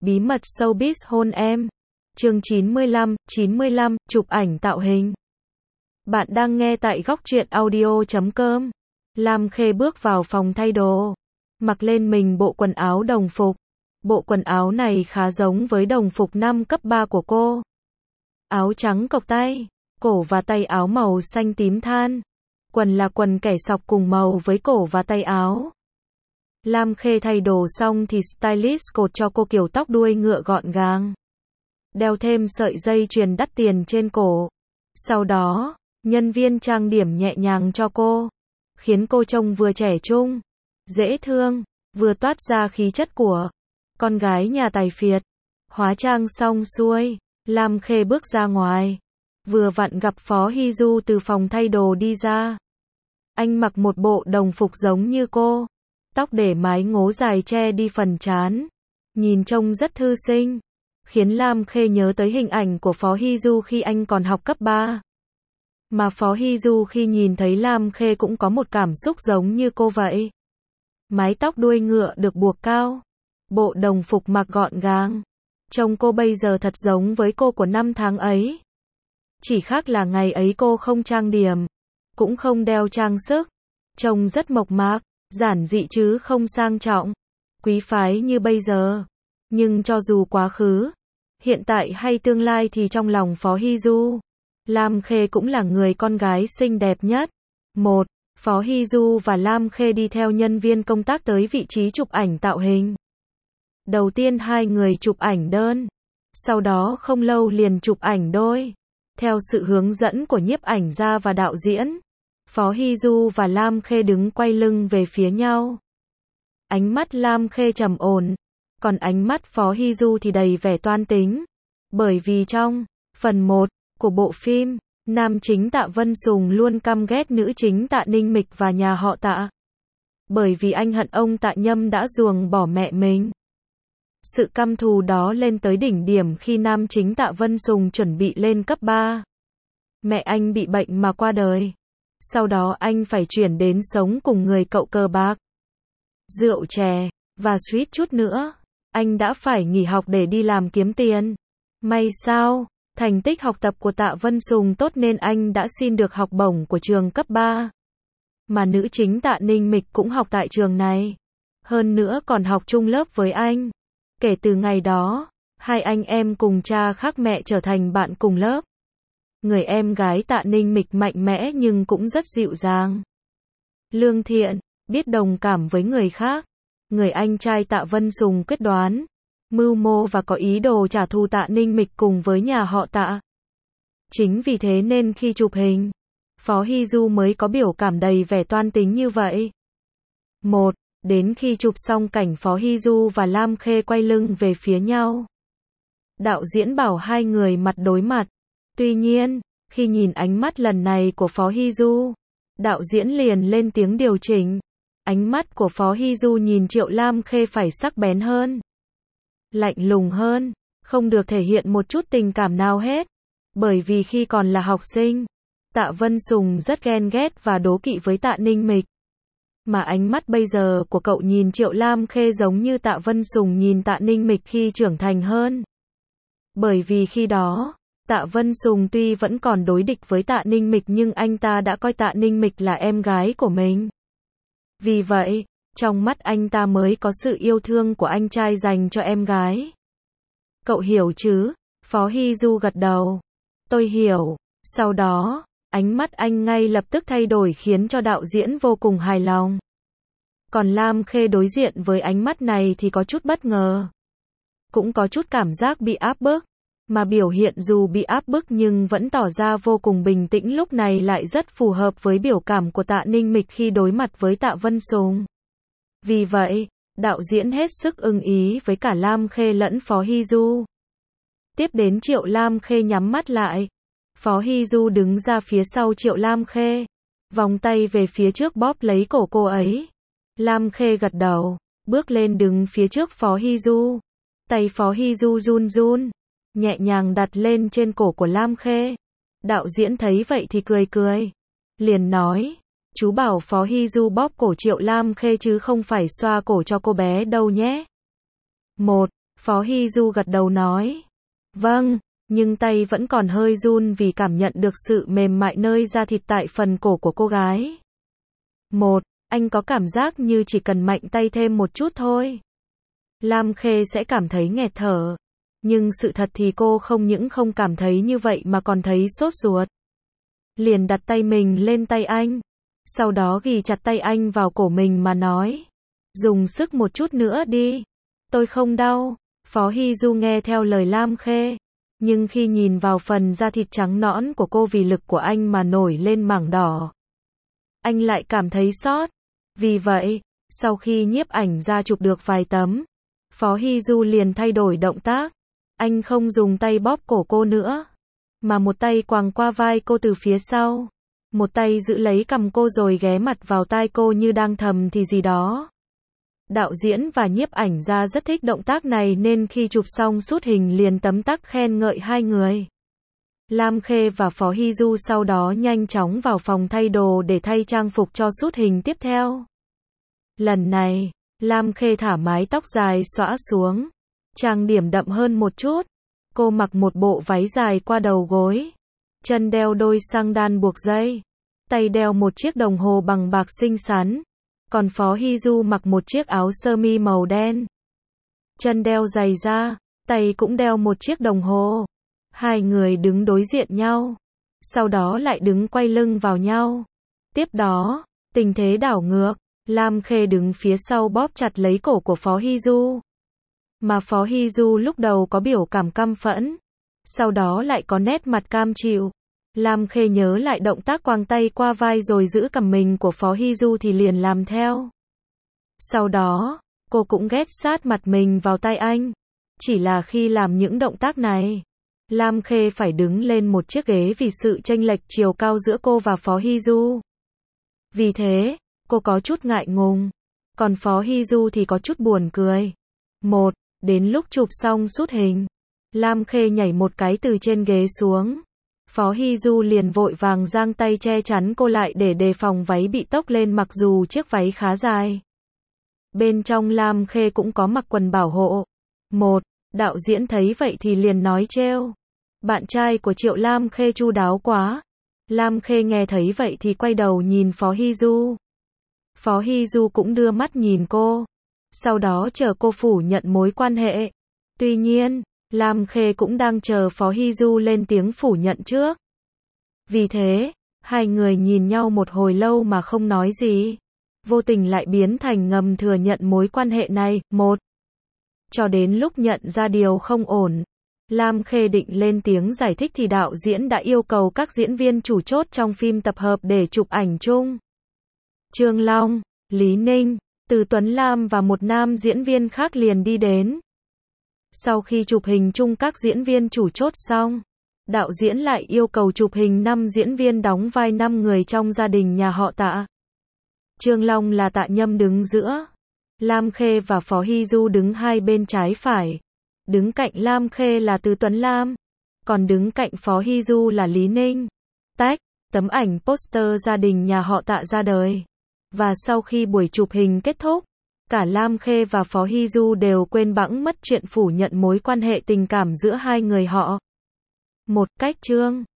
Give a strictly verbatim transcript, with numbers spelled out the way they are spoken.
Bí mật showbiz hôn em. Chương chín mươi lăm, chín mươi lăm, chụp ảnh tạo hình. Bạn đang nghe tại góc truyện audio chấm com. Lam Khê bước vào phòng thay đồ, mặc lên mình bộ quần áo đồng phục. Bộ quần áo này khá giống với đồng phục năm cấp ba của cô. Áo trắng cộc tay, cổ và tay áo màu xanh tím than. Quần là quần kẻ sọc cùng màu với cổ và tay áo. Lam Khê thay đồ xong thì stylist cột cho cô kiểu tóc đuôi ngựa gọn gàng. Đeo thêm sợi dây chuyền đắt tiền trên cổ. Sau đó, nhân viên trang điểm nhẹ nhàng cho cô, khiến cô trông vừa trẻ trung, dễ thương, vừa toát ra khí chất của con gái nhà tài phiệt. Hóa trang xong xuôi, Lam Khê bước ra ngoài. Vừa vặn gặp Phó Hy Du từ phòng thay đồ đi ra. Anh mặc một bộ đồng phục giống như cô. Tóc để mái ngố dài che đi phần trán. Nhìn trông rất thư sinh. Khiến Lam Khê nhớ tới hình ảnh của Phó Hy Du khi anh còn học cấp ba. Mà Phó Hy Du khi nhìn thấy Lam Khê cũng có một cảm xúc giống như cô vậy. Mái tóc đuôi ngựa được buộc cao. Bộ đồng phục mặc gọn gàng. Trông cô bây giờ thật giống với cô của năm tháng ấy. Chỉ khác là ngày ấy cô không trang điểm, cũng không đeo trang sức. Trông rất mộc mạc, giản dị chứ không sang trọng, quý phái như bây giờ. Nhưng cho dù quá khứ, hiện tại hay tương lai thì trong lòng Phó Hy Du, Lam Khê cũng là người con gái xinh đẹp nhất. Một, Phó Hy Du và Lam Khê đi theo nhân viên công tác tới vị trí chụp ảnh tạo hình. Đầu tiên hai người chụp ảnh đơn, sau đó không lâu liền chụp ảnh đôi. Theo sự hướng dẫn của nhiếp ảnh gia và đạo diễn, Phó Hy Du và Lam Khê đứng quay lưng về phía nhau. Ánh mắt Lam Khê trầm ổn, còn ánh mắt Phó Hy Du thì đầy vẻ toan tính. Bởi vì trong phần một của bộ phim, nam chính Tạ Vân Sùng luôn căm ghét nữ chính Tạ Ninh Mịch và nhà họ Tạ. Bởi vì anh hận ông Tạ Nhâm đã ruồng bỏ mẹ mình. Sự căm thù đó lên tới đỉnh điểm khi nam chính Tạ Vân Sùng chuẩn bị lên cấp ba. Mẹ anh bị bệnh mà qua đời. Sau đó anh phải chuyển đến sống cùng người cậu cờ bạc, rượu chè, và suýt chút nữa, anh đã phải nghỉ học để đi làm kiếm tiền. May sao, thành tích học tập của Tạ Vân Sùng tốt nên anh đã xin được học bổng của trường cấp ba. Mà nữ chính Tạ Ninh Mịch cũng học tại trường này. Hơn nữa còn học chung lớp với anh. Kể từ ngày đó, hai anh em cùng cha khác mẹ trở thành bạn cùng lớp. Người em gái Tạ Ninh Mịch mạnh mẽ nhưng cũng rất dịu dàng, lương thiện, biết đồng cảm với người khác. Người anh trai Tạ Vân Sùng quyết đoán, mưu mô và có ý đồ trả thù Tạ Ninh Mịch cùng với nhà họ Tạ. Chính vì thế nên khi chụp hình, Phó Hy Du mới có biểu cảm đầy vẻ toan tính như vậy. Một, đến khi chụp xong cảnh Phó Hy Du và Lam Khê quay lưng về phía nhau, đạo diễn bảo hai người mặt đối mặt. Tuy nhiên, khi nhìn ánh mắt lần này của Phó Hy Du, đạo diễn liền lên tiếng điều chỉnh. Ánh mắt của Phó Hy Du nhìn Triệu Lam Khê phải sắc bén hơn, lạnh lùng hơn, không được thể hiện một chút tình cảm nào hết. Bởi vì khi còn là học sinh, Tạ Vân Sùng rất ghen ghét và đố kỵ với Tạ Ninh Mịch. Mà ánh mắt bây giờ của cậu nhìn Triệu Lam Khê giống như Tạ Vân Sùng nhìn Tạ Ninh Mịch khi trưởng thành hơn. Bởi vì khi đó, Tạ Vân Sùng tuy vẫn còn đối địch với Tạ Ninh Mịch nhưng anh ta đã coi Tạ Ninh Mịch là em gái của mình. Vì vậy, trong mắt anh ta mới có sự yêu thương của anh trai dành cho em gái. Cậu hiểu chứ? Phó Hy Du gật đầu. Tôi hiểu. Sau đó, ánh mắt anh ngay lập tức thay đổi khiến cho đạo diễn vô cùng hài lòng. Còn Lam Khê đối diện với ánh mắt này thì có chút bất ngờ. Cũng có chút cảm giác bị áp bức. Mà biểu hiện dù bị áp bức nhưng vẫn tỏ ra vô cùng bình tĩnh lúc này lại rất phù hợp với biểu cảm của Tạ Ninh Mịch khi đối mặt với Tạ Vân Sùng. Vì vậy, đạo diễn hết sức ưng ý với cả Lam Khê lẫn Phó Hy Du. Tiếp đến Triệu Lam Khê nhắm mắt lại. Phó Hy Du đứng ra phía sau Triệu Lam Khê, vòng tay về phía trước bóp lấy cổ cô ấy. Lam Khê gật đầu, bước lên đứng phía trước Phó Hy Du. Tay Phó Hy Du run run, nhẹ nhàng đặt lên trên cổ của Lam Khê. Đạo diễn thấy vậy thì cười cười, liền nói, chú bảo Phó Hy Du bóp cổ Triệu Lam Khê chứ không phải xoa cổ cho cô bé đâu nhé. Một, Phó Hy Du gật đầu nói. Vâng, nhưng tay vẫn còn hơi run vì cảm nhận được sự mềm mại nơi da thịt tại phần cổ của cô gái. Một, anh có cảm giác như chỉ cần mạnh tay thêm một chút thôi, Lam Khê sẽ cảm thấy nghẹt thở. Nhưng sự thật thì cô không những không cảm thấy như vậy mà còn thấy sốt ruột. Liền đặt tay mình lên tay anh. Sau đó ghì chặt tay anh vào cổ mình mà nói. Dùng sức một chút nữa đi. Tôi không đau. Phó Hy Du nghe theo lời Lam Khê. Nhưng khi nhìn vào phần da thịt trắng nõn của cô vì lực của anh mà nổi lên mảng đỏ, anh lại cảm thấy sót. Vì vậy, sau khi nhiếp ảnh ra chụp được vài tấm, Phó Hy Du liền thay đổi động tác. Anh không dùng tay bóp cổ cô nữa, mà một tay quàng qua vai cô từ phía sau. Một tay giữ lấy cằm cô rồi ghé mặt vào tai cô như đang thầm thì gì đó. Đạo diễn và nhiếp ảnh ra rất thích động tác này nên khi chụp xong shoot hình liền tấm tắc khen ngợi hai người. Lam Khê và Phó Hy Du sau đó nhanh chóng vào phòng thay đồ để thay trang phục cho shoot hình tiếp theo. Lần này, Lam Khê thả mái tóc dài xõa xuống, trang điểm đậm hơn một chút. Cô mặc một bộ váy dài qua đầu gối, chân đeo đôi xăng đan buộc dây, tay đeo một chiếc đồng hồ bằng bạc xinh xắn. Còn Phó Hy Du mặc một chiếc áo sơ mi màu đen, chân đeo giày da, tay cũng đeo một chiếc đồng hồ. Hai người đứng đối diện nhau, sau đó lại đứng quay lưng vào nhau. Tiếp đó, tình thế đảo ngược, Lam Khê đứng phía sau bóp chặt lấy cổ của Phó Hy Du. Mà Phó Hy Du lúc đầu có biểu cảm căm phẫn, sau đó lại có nét mặt cam chịu. Lam Khê nhớ lại động tác quàng tay qua vai rồi giữ cằm mình của Phó Hy Du thì liền làm theo. Sau đó, cô cũng ghé sát mặt mình vào tai anh. Chỉ là khi làm những động tác này, Lam Khê phải đứng lên một chiếc ghế vì sự chênh lệch chiều cao giữa cô và Phó Hy Du. Vì thế, cô có chút ngại ngùng, còn Phó Hy Du thì có chút buồn cười. Một, đến lúc chụp xong shoot hình, Lam Khê nhảy một cái từ trên ghế xuống. Phó Hy Du liền vội vàng giang tay che chắn cô lại để đề phòng váy bị tốc lên mặc dù chiếc váy khá dài. Bên trong Lam Khê cũng có mặc quần bảo hộ. Một, đạo diễn thấy vậy thì liền nói trêu. Bạn trai của Triệu Lam Khê chu đáo quá. Lam Khê nghe thấy vậy thì quay đầu nhìn Phó Hy Du. Phó Hy Du cũng đưa mắt nhìn cô. Sau đó chờ cô phủ nhận mối quan hệ. Tuy nhiên, Lam Khê cũng đang chờ Phó Hy Du lên tiếng phủ nhận trước. Vì thế, hai người nhìn nhau một hồi lâu mà không nói gì. Vô tình lại biến thành ngầm thừa nhận mối quan hệ này. Một, cho đến lúc nhận ra điều không ổn, Lam Khê định lên tiếng giải thích thì đạo diễn đã yêu cầu các diễn viên chủ chốt trong phim tập hợp để chụp ảnh chung. Trương Long, Lý Ninh, Từ Tuấn Lam và một nam diễn viên khác liền đi đến. Sau khi chụp hình chung các diễn viên chủ chốt xong, đạo diễn lại yêu cầu chụp hình năm diễn viên đóng vai năm người trong gia đình nhà họ Tạ. Trương Long là Tạ Nhâm đứng giữa, Lam Khê và Phó Hy Du đứng hai bên trái phải. Đứng cạnh Lam Khê là Từ Tuấn Lam, còn đứng cạnh Phó Hy Du là Lý Ninh. Tách, tấm ảnh poster gia đình nhà họ Tạ ra đời. Và sau khi buổi chụp hình kết thúc, cả Lam Khê và Phó Hy Du đều quên bẵng mất chuyện phủ nhận mối quan hệ tình cảm giữa hai người họ. Một cách chương